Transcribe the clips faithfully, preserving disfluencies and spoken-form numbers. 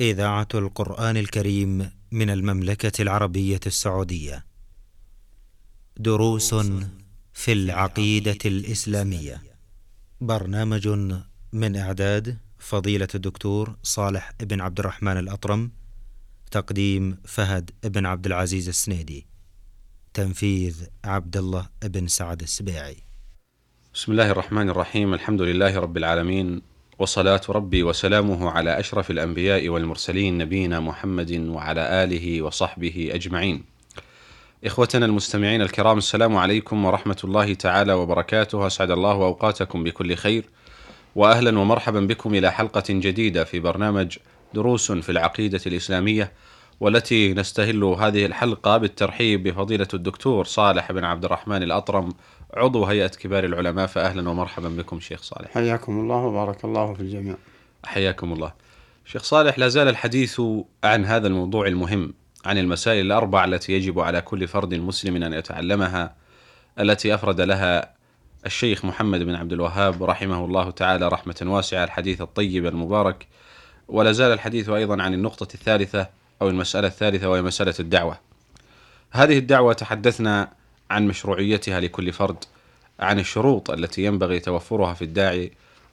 إذاعة القرآن الكريم من المملكة العربية السعودية. دروس في العقيدة الإسلامية. برنامج من إعداد فضيلة الدكتور صالح بن عبد الرحمن الأطرم. تقديم فهد بن عبد العزيز السنيدي. تنفيذ عبد الله بن سعد السبيعي. بسم الله الرحمن الرحيم. الحمد لله رب العالمين، وصلاة ربي وسلامه على أشرف الأنبياء والمرسلين نبينا محمد وعلى آله وصحبه أجمعين. إخوتنا المستمعين الكرام، السلام عليكم ورحمة الله تعالى وبركاته. أسعد الله أوقاتكم بكل خير، وأهلا ومرحبا بكم إلى حلقة جديدة في برنامج دروس في العقيدة الإسلامية، والتي نستهل هذه الحلقة بالترحيب بفضيلة الدكتور صالح بن عبد الرحمن الأطرم، عضو هيئة كبار العلماء. فأهلا ومرحبا بكم شيخ صالح. حياكم الله وبارك الله في الجميع. حياكم الله. شيخ صالح، لا زال الحديث عن هذا الموضوع المهم، عن المسائل الأربع التي يجب على كل فرد مسلم أن يتعلمها، التي أفرد لها الشيخ محمد بن عبد الوهاب رحمه الله تعالى رحمة واسعة الحديث الطيب المبارك. ولا زال الحديث أيضا عن النقطة الثالثة أو المسألة الثالثة، وهي مسألة الدعوة. هذه الدعوة تحدثنا عن مشروعيتها لكل فرد، عن الشروط التي ينبغي توفرها في الداعي،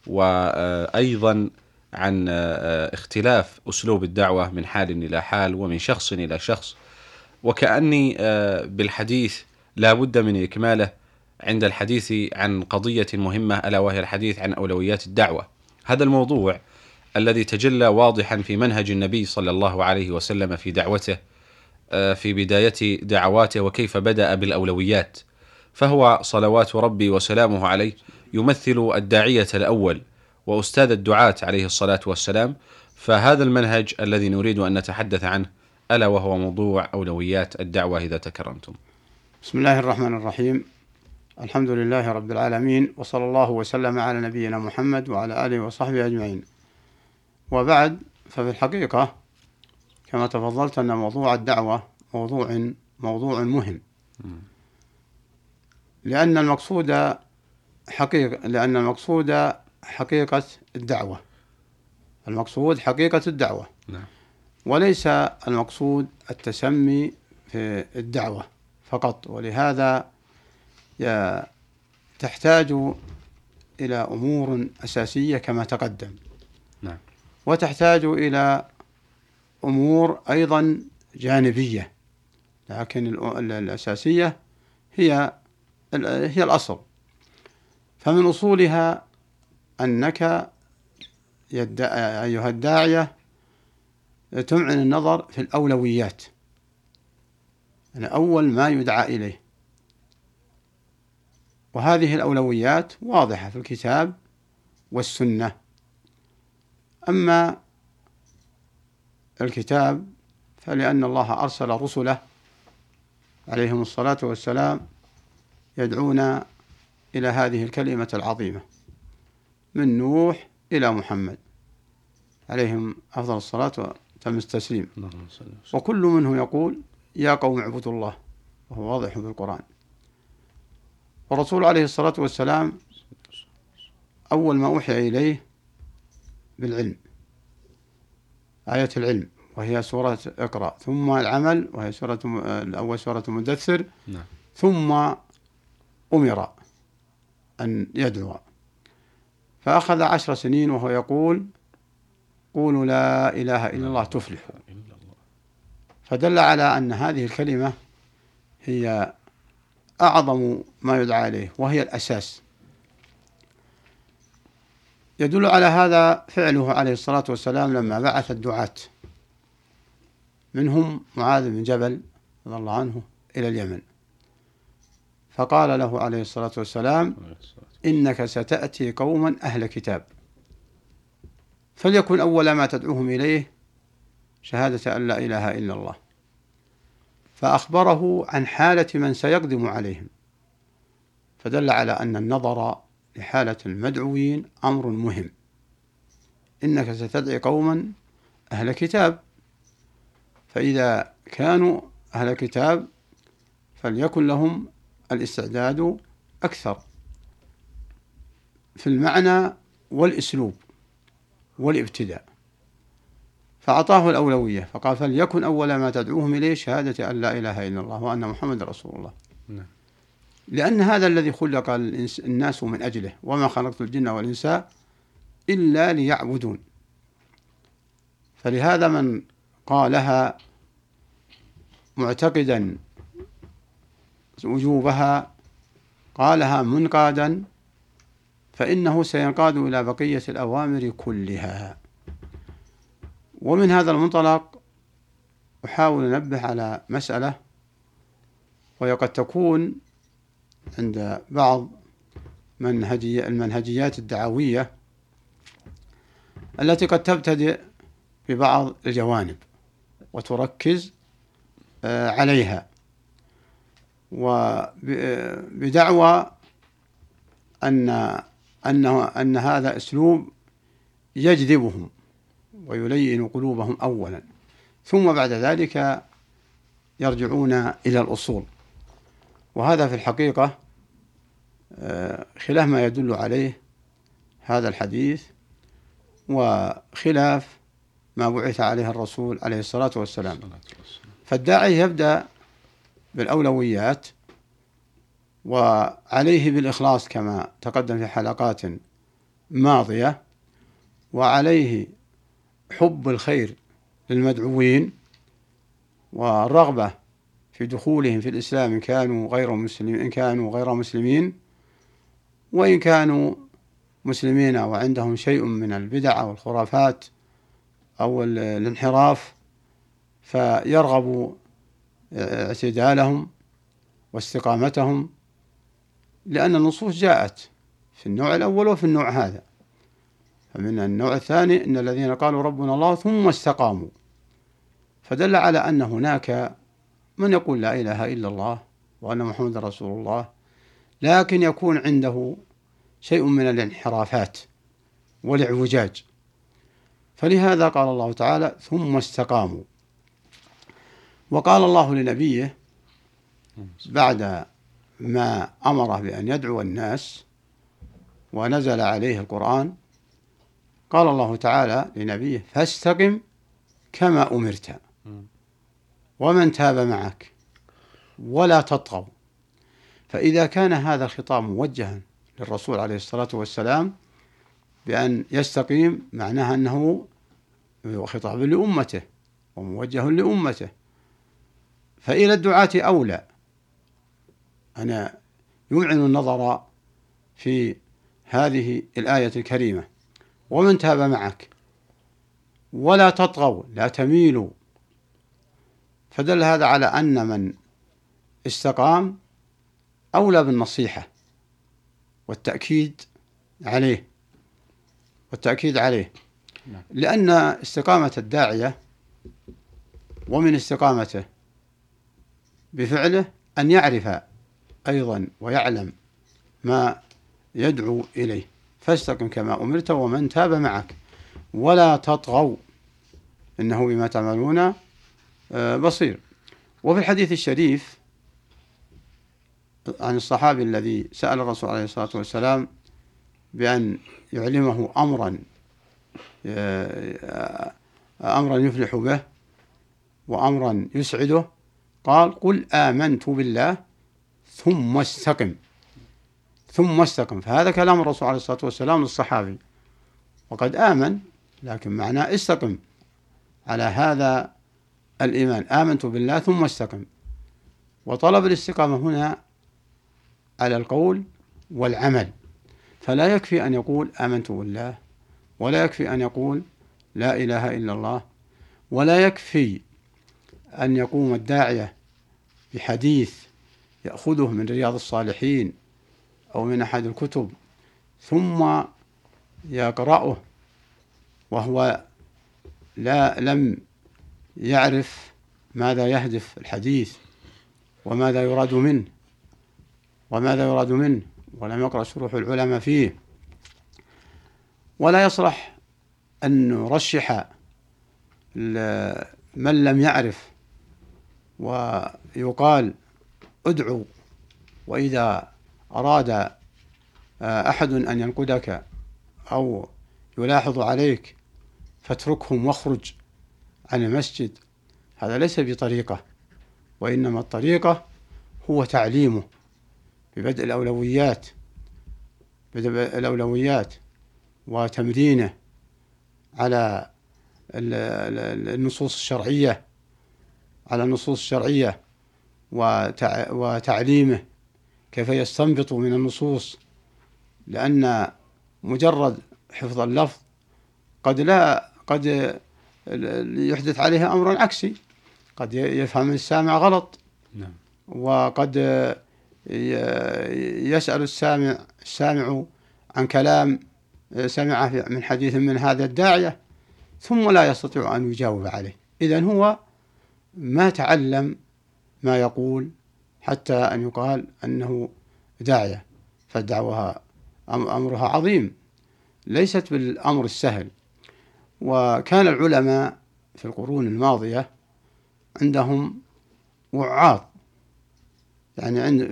وأيضا عن اختلاف أسلوب الدعوة من حال إلى حال ومن شخص إلى شخص. وكأني بالحديث لا بد من إكماله عند الحديث عن قضية مهمة، ألا وهي الحديث عن أولويات الدعوة. هذا الموضوع الذي تجلى واضحا في منهج النبي صلى الله عليه وسلم في دعوته في بداية دعواته، وكيف بدأ بالأولويات. فهو صلوات ربي وسلامه عليه يمثل الداعية الأول وأستاذ الدعاة عليه الصلاة والسلام. فهذا المنهج الذي نريد أن نتحدث عنه، ألا وهو موضوع أولويات الدعوة، إذا تكرمتم. بسم الله الرحمن الرحيم. الحمد لله رب العالمين، وصلى الله وسلم على نبينا محمد وعلى آله وصحبه أجمعين. وبعد، ففي الحقيقة كما تفضلت أن موضوع الدعوة موضوع موضوع مهم، لأن المقصود حقيقة لأن المقصود حقيقة الدعوة المقصود حقيقة الدعوة نعم. وليس المقصود التسمي في الدعوة فقط. ولهذا تحتاج إلى أمور أساسية كما تقدم، نعم. وتحتاج إلى أمور أيضا جانبية، لكن الأساسية هي هي الأصل. فمن أصولها أنك أيها الداعية تمعن النظر في الأولويات، يعني أول ما يدعى إليه، وهذه الأولويات واضحة في الكتاب والسنة. أما الكتاب فلأن الله أرسل رسله عليهم الصلاة والسلام يدعون إلى هذه الكلمة العظيمة، من نوح إلى محمد عليهم أفضل الصلاة وتم التسليم، وكل منه يقول يا قوم اعبدوا الله، وهو واضح في القرآن. والرسول عليه الصلاة والسلام أول ما أوحي إليه بالعلم، آية العلم وهي سورة اقرأ، ثم العمل وهي سورة الأول سورة المدثر، نعم. ثم أمر أن يدعو، فأخذ عشر سنين وهو يقول قولوا لا إله إلا الله تفلحوا. فدل على أن هذه الكلمة هي أعظم ما يدعى إليه، وهي الأساس. يدل على هذا فعله عليه الصلاة والسلام لما بعث الدعاة، منهم معاذ بن جبل رضي الله عنه إلى اليمن، فقال له عليه الصلاة والسلام إنك ستأتي قوما أهل كتاب، فليكن أول ما تدعوهم إليه شهادة أن لا إله إلا الله. فأخبره عن حالة من سيقدم عليهم، فدل على أن النظر لحالة المدعوين أمر مهم. إنك ستدعي قوما أهل كتاب، فإذا كانوا أهل كتاب فليكن لهم الاستعداد أكثر في المعنى والأسلوب والابتداء. فأعطاه الأولوية، فقال فليكن أول ما تدعوهم إليه شهادة أن لا إله إلا الله وأن محمد رسول الله. نعم. لأن هذا الذي خلق الناس من أجله، وما خلقت الجن والإنس إلا ليعبدون. فلهذا من قالها معتقدا وجوبها قالها منقادا، فإنه سينقاد إلى بقية الأوامر كلها. ومن هذا المنطلق أحاول أن أنبه على مسألة، وهي قد تكون عند بعض منهجي المنهجيات الدعوية التي قد تبتدئ ببعض الجوانب وتركز عليها، وبدعوى أن أنه أن هذا أسلوب يجذبهم ويلين قلوبهم أولا، ثم بعد ذلك يرجعون إلى الأصول. وهذا في الحقيقة خلاف ما يدل عليه هذا الحديث، وخلاف ما بعث عليه الرسول عليه الصلاة والسلام. فالداعي يبدأ بالأولويات، وعليه بالإخلاص كما تقدم في حلقات ماضية، وعليه حب الخير للمدعوين والرغبة في دخولهم في الإسلام إن كانوا غير مسلمين إن كانوا غير مسلمين وإن كانوا مسلمين وعندهم شيء من البدع أو الخرافات أو الانحراف، فيرغب اعتدالهم واستقامتهم، لأن النصوص جاءت في النوع الأول وفي النوع هذا. فمن النوع الثاني إن الذين قالوا ربنا الله ثم استقاموا، فدل على أن هناك من يقول لا إله إلا الله وأن محمد رسول الله، لكن يكون عنده شيء من الانحرافات والاعوجاج. فلهذا قال الله تعالى ثم استقاموا. وقال الله لنبيه بعد ما أمره بأن يدعو الناس ونزل عليه القرآن، قال الله تعالى لنبيه فاستقم كما أمرت ومن تاب معك ولا تطغوا. فإذا كان هذا الخطاب موجها للرسول عليه الصلاة والسلام بأن يستقيم، معناها أنه خطاب لأمته وموجه لأمته، فإلى الدعاة أولى أن يمعن النظر في هذه الآية الكريمة ومن تاب معك ولا تطغوا لا تميلوا. فدل هذا على أن من استقام أولى بالنصيحة والتأكيد عليه والتأكيد عليه لأن استقامة الداعية ومن استقامته بفعله أن يعرف أيضا ويعلم ما يدعو إليه. فاستقم كما أمرت ومن تاب معك ولا تطغوا إنه بما تعملون بصير. وفي الحديث الشريف عن الصحابي الذي سأل الرسول عليه الصلاة والسلام بأن يعلمه أمرا أمرا يفلح به وأمرا يسعده، قال قل آمنت بالله ثم استقم ثم استقم. فهذا كلام الرسول عليه الصلاة والسلام للصحابي، وقد آمن لكن معناه استقم على هذا الإيمان، آمنت بالله ثم استقم. وطلب الاستقامة هنا على القول والعمل، فلا يكفي أن يقول آمنت بالله، ولا يكفي أن يقول لا إله إلا الله، ولا يكفي أن يقوم الداعية بحديث يأخذه من رياض الصالحين أو من أحد الكتب ثم يقرأه وهو لا لم يعرف ماذا يهدف الحديث وماذا يراد منه وماذا يراد منه ولم يقرأ شروح العلماء فيه. ولا يصلح أن نرشح من لم يعرف ويقال ادعو، وإذا أراد أحد أن ينقدك أو يلاحظ عليك فاتركهم واخرج عن المسجد، هذا ليس بطريقة، وإنما الطريقة هو تعليمه ببدء الأولويات بدء الأولويات وتمرينه على النصوص الشرعية على النصوص الشرعية وتعليمه كيف يستنبط من النصوص، لأن مجرد حفظ اللفظ قد لا قد يحدث عليها أمر عكسي، قد يفهم السامع غلط. نعم. وقد يسأل السامع السامع عن كلام سمعه من حديث من هذا الداعية ثم لا يستطيع أن يجاوب عليه، إذن هو ما تعلم ما يقول حتى أن يقال أنه داعية. فالدعوة أمرها عظيم، ليست بالأمر السهل. وكان العلماء في القرون الماضية عندهم وعاظ، يعني عند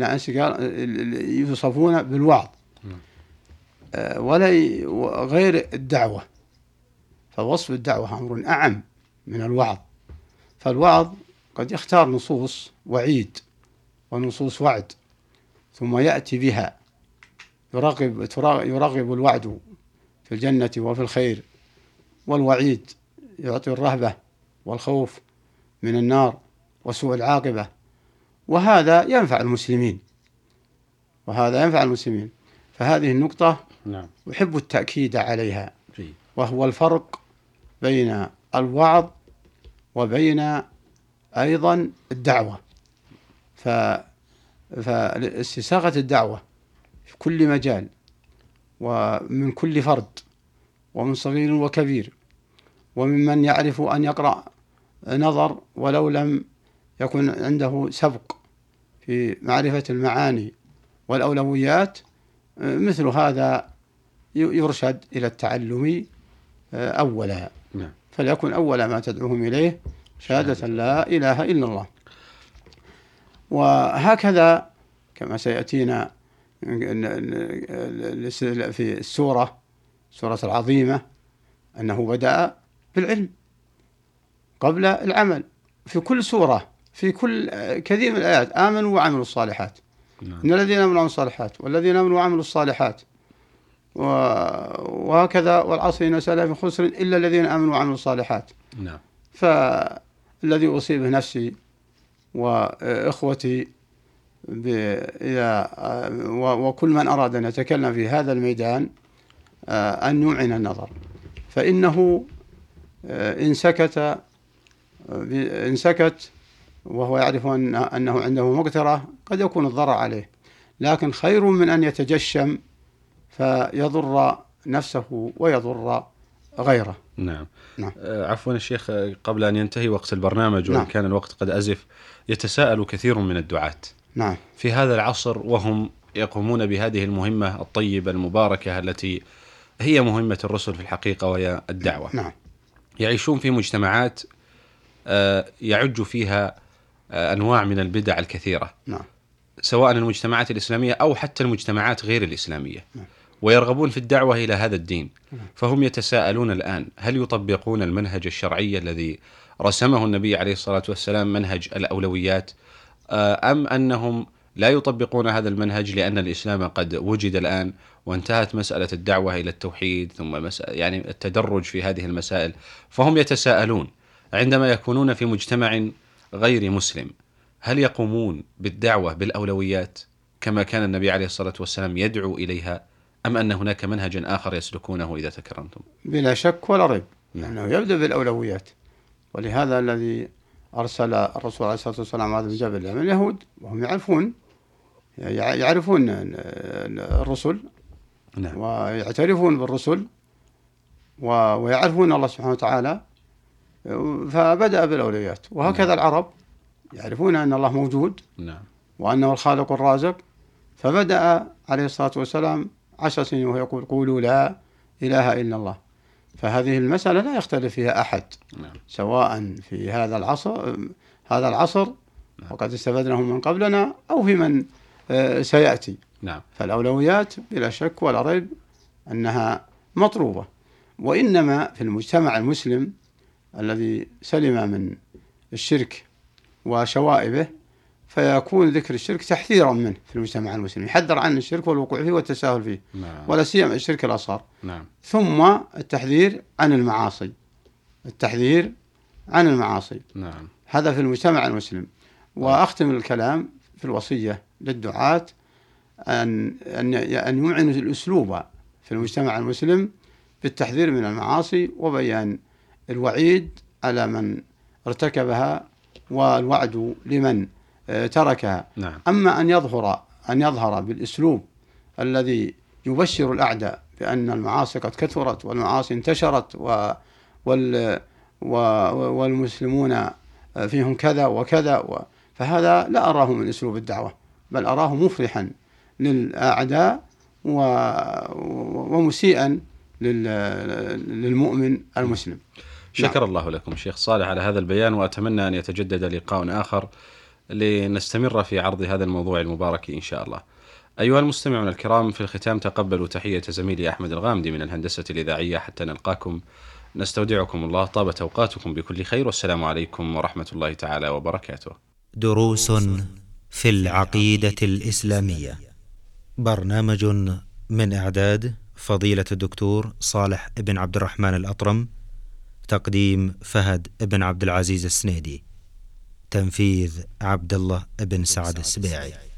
يوصفون بالوعظ ولا غير الدعوة، فوصف الدعوة أمر أعم من الوعظ. فالوعظ قد يختار نصوص وعيد ونصوص وعد ثم يأتي بها، يرغب يرغب الوعد في الجنة وفي الخير، والوعيد يعطي الرهبة والخوف من النار وسوء العاقبة، وهذا ينفع المسلمين وهذا ينفع المسلمين. فهذه النقطة نعم. أحب التأكيد عليها، فيه. وهو الفرق بين الوعظ وبين أيضا الدعوة. فاستساغة الدعوة في كل مجال ومن كل فرد ومن صغير وكبير، وممن يعرف أن يقرأ نظر ولو لم يكن عنده سبق في معرفة المعاني والأولويات، مثل هذا يرشد إلى التعلم أولا. نعم. فليكن أول ما تدعوهم إليه شهادة لا إله إلا الله. وهكذا كما سيأتينا في السورة سورة العظيمة أنه بدأ بالعلم قبل العمل. في كل سورة في كل كثير من الآيات آمنوا وعملوا الصالحات. نعم. إن الذين آمنوا وعملوا الصالحات والذين آمنوا وعملوا الصالحات وهكذا والعصر إن الإنسان لفي خسر إلا الذين آمنوا وعملوا الصالحات. نعم. فالذي أصيبه نفسي وإخوتي وكل من أراد أن يتكلم في هذا الميدان أن يمعن النظر، فإنه إن سكت إن سكت وهو يعرف أنه عنده مقترة قد يكون الضرر عليه، لكن خير من أن يتجشم فيضر نفسه ويضر غيره. نعم. نعم. عفوا الشيخ، قبل أن ينتهي وقت البرنامج وإن نعم. كان الوقت قد أزف، يتساءل كثير من الدعاة نعم. في هذا العصر وهم يقومون بهذه المهمة الطيبة المباركة التي هي مهمة الرسل في الحقيقة وهي الدعوة. نعم. يعيشون في مجتمعات يعج فيها أنواع من البدع الكثيرة. نعم. سواء المجتمعات الإسلامية أو حتى المجتمعات غير الإسلامية. نعم. ويرغبون في الدعوة إلى هذا الدين. فهم يتساءلون الآن هل يطبقون المنهج الشرعي الذي رسمه النبي عليه الصلاة والسلام، منهج الأولويات، أم أنهم لا يطبقون هذا المنهج لأن الإسلام قد وجد الآن وانتهت مسألة الدعوة إلى التوحيد ثم مسألة يعني التدرج في هذه المسائل. فهم يتساءلون عندما يكونون في مجتمع غير مسلم هل يقومون بالدعوة بالأولويات كما كان النبي عليه الصلاة والسلام يدعو إليها، أم أن هناك منهج آخر يسلكونه إذا تكرمتم؟ بلا شك ولا ريب نعم. أنه يبدأ بالأولويات، ولهذا الذي أرسل الرسول عليه الصلاة والسلام معاذ بن جبل من اليهود وهم يعرفون يعرفون الرسل. نعم. ويعترفون بالرسل ويعرفون الله سبحانه وتعالى، فبدأ بالأولويات. وهكذا نعم. العرب يعرفون أن الله موجود. نعم. وأنه الخالق الرازق، فبدأ عليه الصلاة والسلام عشر سنين وهو يقول قولوا لا إله إلا الله. فهذه المسألة لا يختلف فيها أحد. نعم. سواء في هذا العصر هذا العصر نعم. وقد استفدناه من قبلنا أو في من سيأتي. نعم. فالأولويات بلا شك ولا ريب أنها مطلوبة، وإنما في المجتمع المسلم الذي سلم من الشرك وشوائبه، فيكون ذكر الشرك تحذيرا منه في المجتمع المسلم، يحذر عن الشرك والوقوع فيه والتساهل فيه. نعم. ولا سيما الشرك الأصغر. نعم. ثم التحذير عن المعاصي، التحذير عن المعاصي. نعم. هذا في المجتمع المسلم. وأختم الكلام في الوصية للدعاة أن أن أن يمعنوا الأسلوب في المجتمع المسلم بالتحذير من المعاصي وبيان الوعيد على من ارتكبها والوعد لمن تركها. نعم. أما أن يظهر أن يظهر بالأسلوب الذي يبشر الأعداء بأن المعاصي قد كثرت والمعاصي انتشرت و وال والمسلمون فيهم كذا وكذا و... فهذا لا أراه من أسلوب الدعوة، بل أراه مفرحا للأعداء و... ومسيئا لل... للمؤمن المسلم. شكر الله لكم شيخ صالح على هذا البيان، وأتمنى أن يتجدد لقاء آخر لنستمر في عرض هذا الموضوع المبارك إن شاء الله. أيها المستمعون الكرام، في الختام تقبلوا تحية زميلي أحمد الغامدي من الهندسة الإذاعية. حتى نلقاكم نستودعكم الله، طابت أوقاتكم بكل خير، والسلام عليكم ورحمة الله تعالى وبركاته. دروس في العقيدة الإسلامية، برنامج من إعداد فضيلة الدكتور صالح بن عبد الرحمن الأطرم، تقديم فهد بن عبد العزيز السنيدي، تنفيذ عبد الله بن سعد السبيعي.